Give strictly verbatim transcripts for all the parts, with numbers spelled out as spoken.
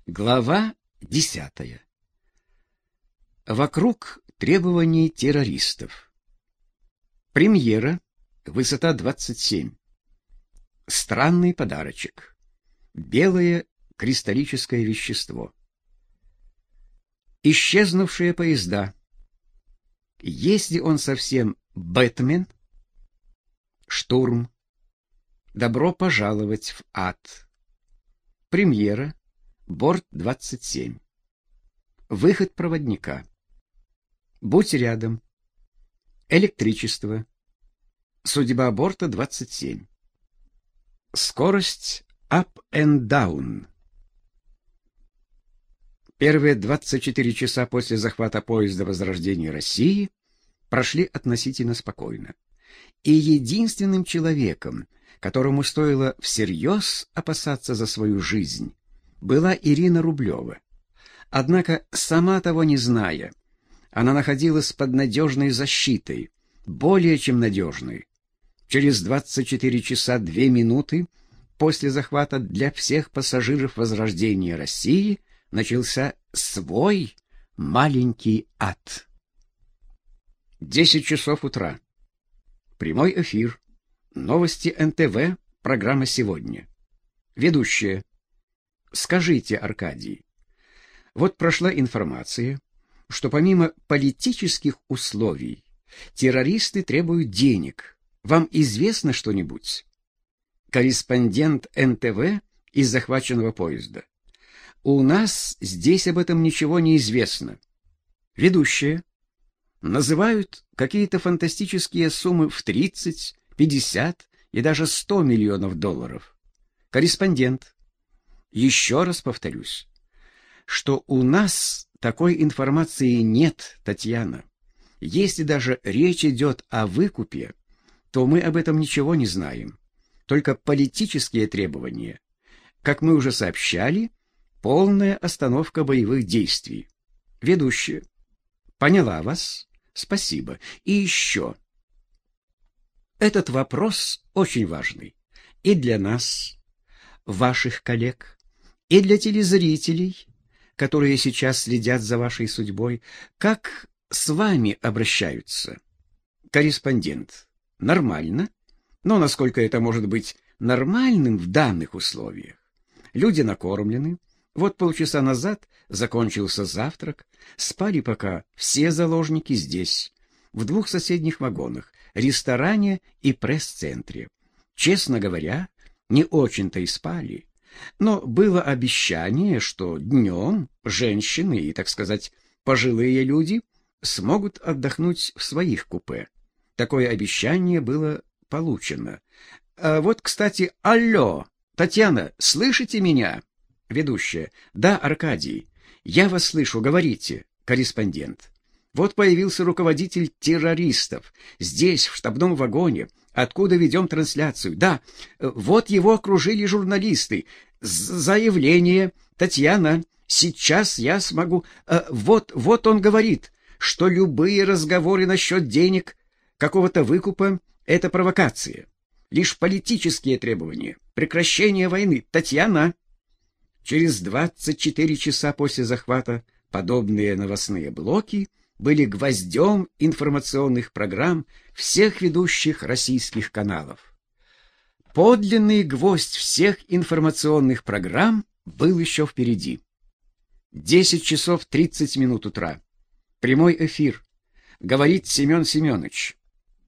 Глава десятая. Вокруг требований террористов. Премьера. Высота двадцать семь. Странный подарочек. Белое кристаллическое вещество. Исчезнувшие поезда. Если он совсем Бэтмен? Штурм. Добро пожаловать в ад. Премьера. Борт двадцать семь. Выход проводника. Будь рядом. Электричество. Судьба борта двадцать семь. Скорость up and down. Первые двадцать четыре часа после захвата поезда Возрождения России прошли относительно спокойно. И единственным человеком, которому стоило всерьез опасаться за свою жизнь, была Ирина Рублева. Однако, сама того не зная, она находилась под надежной защитой, более чем надежной. Через двадцать четыре часа две минуты после захвата для всех пассажиров Возрождения России начался свой маленький ад. Десять часов утра. Прямой эфир. Новости эн тэ вэ. Программа «Сегодня». Ведущая. Скажите, Аркадий, вот прошла информация, что помимо политических условий террористы требуют денег. Вам известно что-нибудь? Корреспондент эн тэ вэ из захваченного поезда. У нас здесь об этом ничего не известно. Ведущая. Называют какие-то фантастические суммы в тридцать, пятьдесят и даже сто миллионов долларов. Корреспондент. Еще раз повторюсь, что у нас такой информации нет, Татьяна. Если даже речь идет о выкупе, то мы об этом ничего не знаем. Только политические требования. Как мы уже сообщали, полная остановка боевых действий. Ведущая. Поняла вас. Спасибо. И еще. Этот вопрос очень важный. И для нас, ваших коллег, и для телезрителей, которые сейчас следят за вашей судьбой. Как с вами обращаются? Корреспондент. Нормально. Но насколько это может быть нормальным в данных условиях? Люди накормлены. Вот полчаса назад закончился завтрак. Спали пока все заложники здесь, в двух соседних вагонах, ресторане и пресс-центре. Честно говоря, не очень-то и спали. Но было обещание, что днем женщины и, так сказать, пожилые люди смогут отдохнуть в своих купе. Такое обещание было получено. А вот, кстати, алло, Татьяна, слышите меня? Ведущая. Да, Аркадий, я вас слышу, говорите. Корреспондент. Вот появился руководитель террористов здесь, в штабном вагоне, откуда ведем трансляцию. Да, вот его окружили журналисты. Заявление. Татьяна, сейчас я смогу... Вот, вот он говорит, что любые разговоры насчет денег, какого-то выкупа — это провокация. Лишь политические требования. Прекращение войны. Татьяна. Через двадцать четыре часа после захвата подобные новостные блоки были гвоздем информационных программ всех ведущих российских каналов. Подлинный гвоздь всех информационных программ был еще впереди. Десять часов тридцать минут утра. Прямой эфир. Говорит Семен Семенович.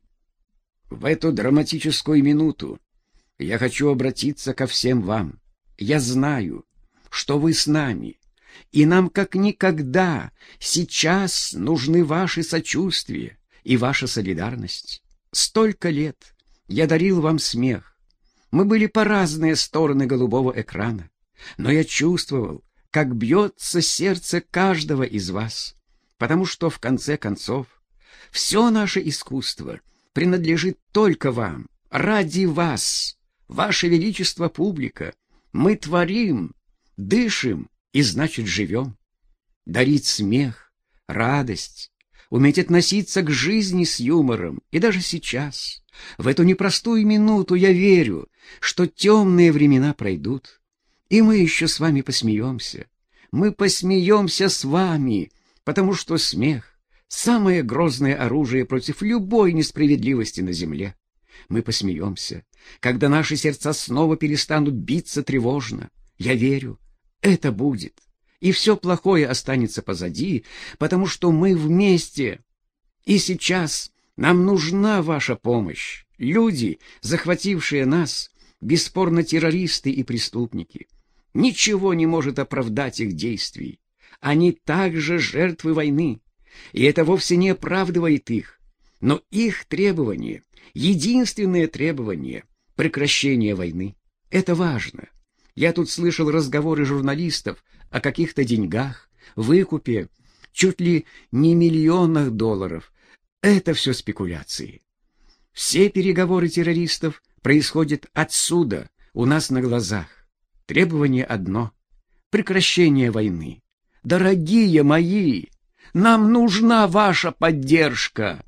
В эту драматическую минуту я хочу обратиться ко всем вам. Я знаю, что вы с нами, и нам как никогда сейчас нужны ваши сочувствие и ваша солидарность. Столько лет я дарил вам смех. Мы были по разные стороны голубого экрана, но я чувствовал, как бьется сердце каждого из вас, потому что, в конце концов, все наше искусство принадлежит только вам, ради вас, ваше величество, публика. Мы творим, дышим и, значит, живем. Дарить смех, радость, уметь относиться к жизни с юмором. И даже сейчас, в эту непростую минуту, я верю, что темные времена пройдут, и мы еще с вами посмеемся. Мы посмеемся с вами, потому что смех — самое грозное оружие против любой несправедливости на земле. Мы посмеемся, когда наши сердца снова перестанут биться тревожно. Я верю, это будет, и все плохое останется позади, потому что мы вместе. И сейчас нам нужна ваша помощь. Люди, захватившие нас, бесспорно террористы и преступники. Ничего не может оправдать их действий. Они также жертвы войны, и это вовсе не оправдывает их. Но их требование, единственное требование — прекращение войны. Это важно. Я тут слышал разговоры журналистов о каких-то деньгах, выкупе, чуть ли не миллионах долларов. Это все спекуляции. Все переговоры террористов происходят отсюда, у нас на глазах. Требование одно — прекращение войны. Дорогие мои, нам нужна ваша поддержка.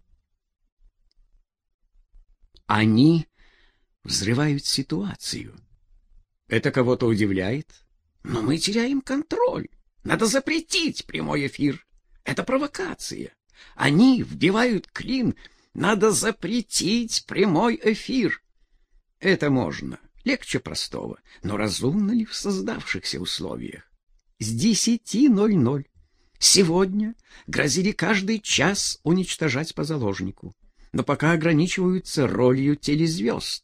Они взрывают ситуацию. Это кого-то удивляет? Но мы теряем контроль. Надо запретить прямой эфир. Это провокация. Они вбивают клин. Надо запретить прямой эфир. Это можно. Легче простого. Но разумно ли в создавшихся условиях? С десяти ноль-ноль сегодня грозили каждый час уничтожать по заложнику. Но пока ограничиваются ролью телезвезд.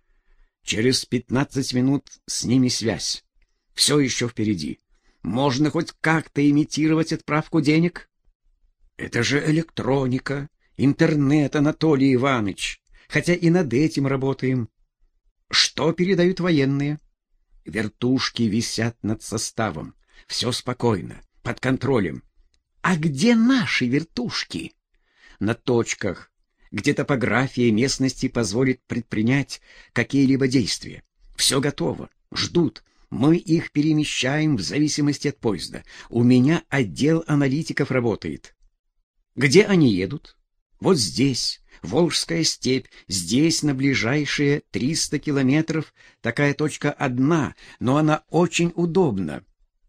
Через пятнадцать минут с ними связь. Все еще впереди. Можно хоть как-то имитировать отправку денег? Это же электроника, интернет, Анатолий Иванович. Хотя и над этим работаем. Что передают военные? Вертушки висят над составом. Все спокойно, под контролем. А где наши вертушки? На точках, где топография местности позволит предпринять какие-либо действия. Все готово, ждут. Мы их перемещаем в зависимости от поезда. У меня отдел аналитиков работает. Где они едут? Вот здесь, Волжская степь, здесь на ближайшие триста километров. Такая точка одна, но она очень удобна.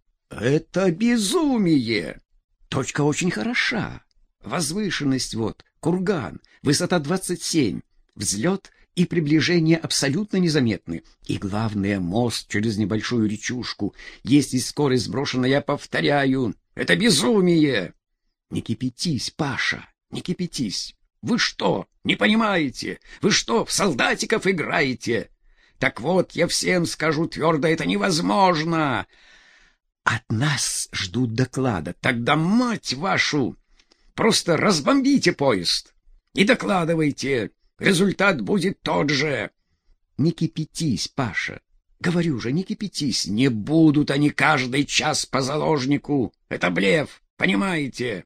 Это безумие! Точка очень хороша. Возвышенность вот, курган, высота двадцать семь, взлет и приближение абсолютно незаметны. И главное, мост через небольшую речушку. Если скорость сброшена, я повторяю, это безумие! Не кипятись, Паша, не кипятись. Вы что, не понимаете? Вы что, в солдатиков играете? Так вот, я всем скажу твердо, это невозможно. От нас ждут доклада. Тогда, мать вашу, просто разбомбите поезд и докладывайте. Результат будет тот же. Не кипятись, Паша. Говорю же, не кипятись. Не будут они каждый час по заложнику. Это блеф, понимаете?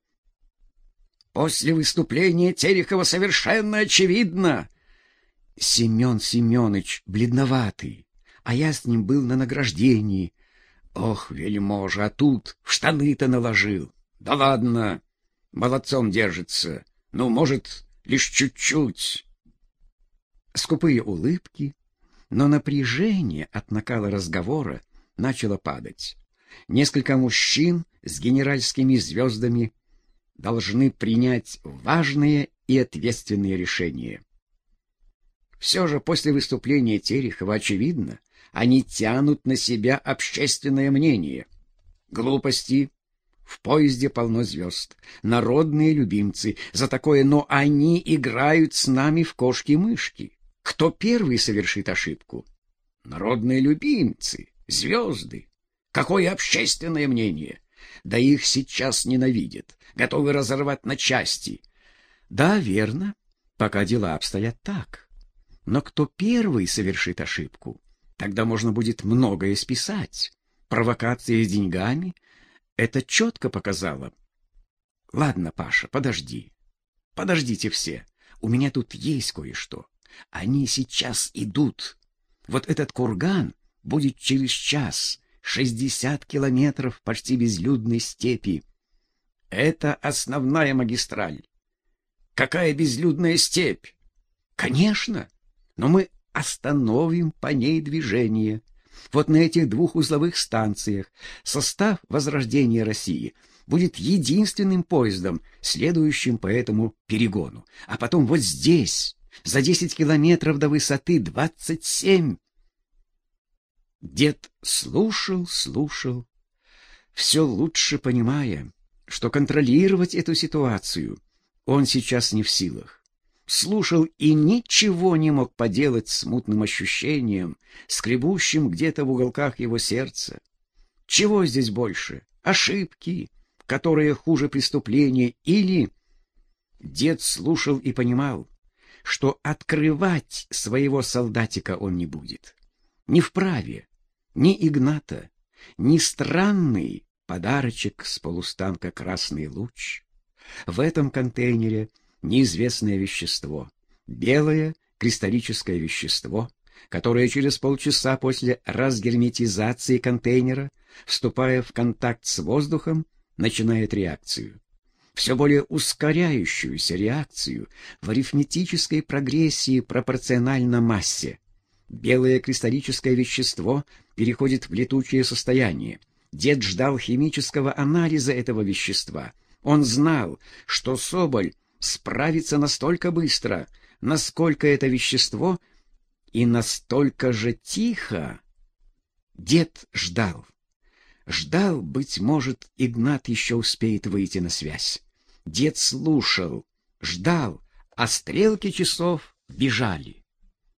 После выступления Терехова совершенно очевидно. Семен Семенович бледноватый, а я с ним был на награждении. Ох, вельможа, а тут в штаны-то наложил. Да ладно, молодцом держится. Ну, может, лишь чуть-чуть. Скупые улыбки, но напряжение от накала разговора начало падать. Несколько мужчин с генеральскими звездами должны принять важные и ответственные решения. Все же после выступления Терехова очевидно, они тянут на себя общественное мнение. Глупости. В поезде полно звезд. Народные любимцы. За такое, но они играют с нами в кошки-мышки. Кто первый совершит ошибку? Народные любимцы, звезды. Какое общественное мнение? Да их сейчас ненавидят, готовы разорвать на части. Да, верно, пока дела обстоят так. Но кто первый совершит ошибку? Тогда можно будет многое списать. Провокация с деньгами — это четко показало. Ладно, Паша, подожди. Подождите все. У меня тут есть кое-что. Они сейчас идут. Вот этот курган будет через час. Шестьдесят километров почти безлюдной степи. Это основная магистраль. Какая безлюдная степь? Конечно, но мы остановим по ней движение. Вот на этих двух узловых станциях состав возрождения России будет единственным поездом, следующим по этому перегону. А потом вот здесь, за десять километров до высоты двадцать семь. Дед слушал, слушал, все лучше понимая, что контролировать эту ситуацию он сейчас не в силах. Слушал и ничего не мог поделать с смутным ощущением, скребущим где-то в уголках его сердца. Чего здесь больше? Ошибки, которые хуже преступления, или... Дед слушал и понимал, что открывать своего солдатика он не будет. Не вправе, ни Игната, ни странный подарочек с полустанка «Красный луч». В этом контейнере неизвестное вещество, белое кристаллическое вещество, которое через полчаса после разгерметизации контейнера, вступая в контакт с воздухом, начинает реакцию. Все более ускоряющуюся реакцию в арифметической прогрессии пропорционально массе. Белое кристаллическое вещество переходит в летучее состояние. Дед ждал химического анализа этого вещества. Он знал, что Соболь справится настолько быстро, насколько это вещество, и настолько же тихо. Дед ждал. Ждал, быть может, Игнат еще успеет выйти на связь. Дед слушал, ждал, а стрелки часов бежали.